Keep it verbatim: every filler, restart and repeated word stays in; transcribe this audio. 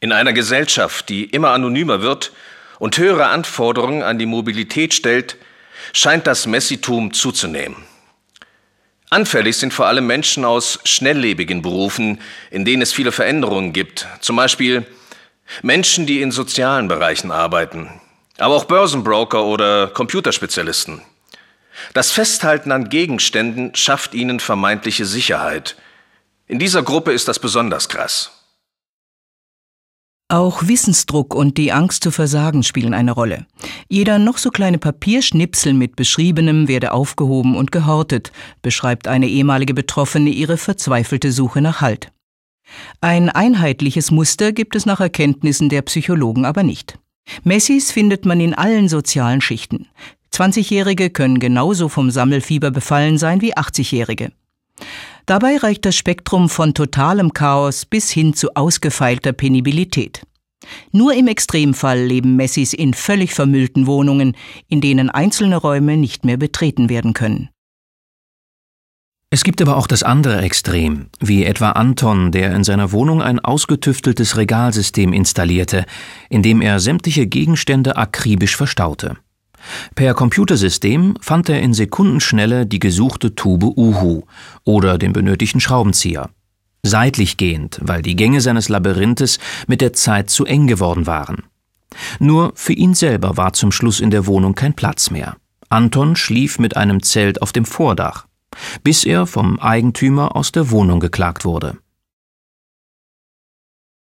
In einer Gesellschaft, die immer anonymer wird und höhere Anforderungen an die Mobilität stellt, scheint das Messitum zuzunehmen. Anfällig sind vor allem Menschen aus schnelllebigen Berufen, in denen es viele Veränderungen gibt. Zum Beispiel Menschen, die in sozialen Bereichen arbeiten, aber auch Börsenbroker oder Computerspezialisten. Das Festhalten an Gegenständen schafft ihnen vermeintliche Sicherheit. In dieser Gruppe ist das besonders krass. Auch Wissensdruck und die Angst zu versagen spielen eine Rolle. Jeder noch so kleine Papierschnipsel mit Beschriebenem werde aufgehoben und gehortet, beschreibt eine ehemalige Betroffene ihre verzweifelte Suche nach Halt. Ein einheitliches Muster gibt es nach Erkenntnissen der Psychologen aber nicht. Messis findet man in allen sozialen Schichten. zwanzigjährige können genauso vom Sammelfieber befallen sein wie achtzigjährige. Dabei reicht das Spektrum von totalem Chaos bis hin zu ausgefeilter Penibilität. Nur im Extremfall leben Messis in völlig vermüllten Wohnungen, in denen einzelne Räume nicht mehr betreten werden können. Es gibt aber auch das andere Extrem, wie etwa Anton, der in seiner Wohnung ein ausgetüfteltes Regalsystem installierte, in dem er sämtliche Gegenstände akribisch verstaute. Per Computersystem fand er in Sekundenschnelle die gesuchte Tube Uhu oder den benötigten Schraubenzieher. Seitlich gehend, weil die Gänge seines Labyrinthes mit der Zeit zu eng geworden waren. Nur für ihn selber war zum Schluss in der Wohnung kein Platz mehr. Anton schlief mit einem Zelt auf dem Vordach, bis er vom Eigentümer aus der Wohnung geklagt wurde.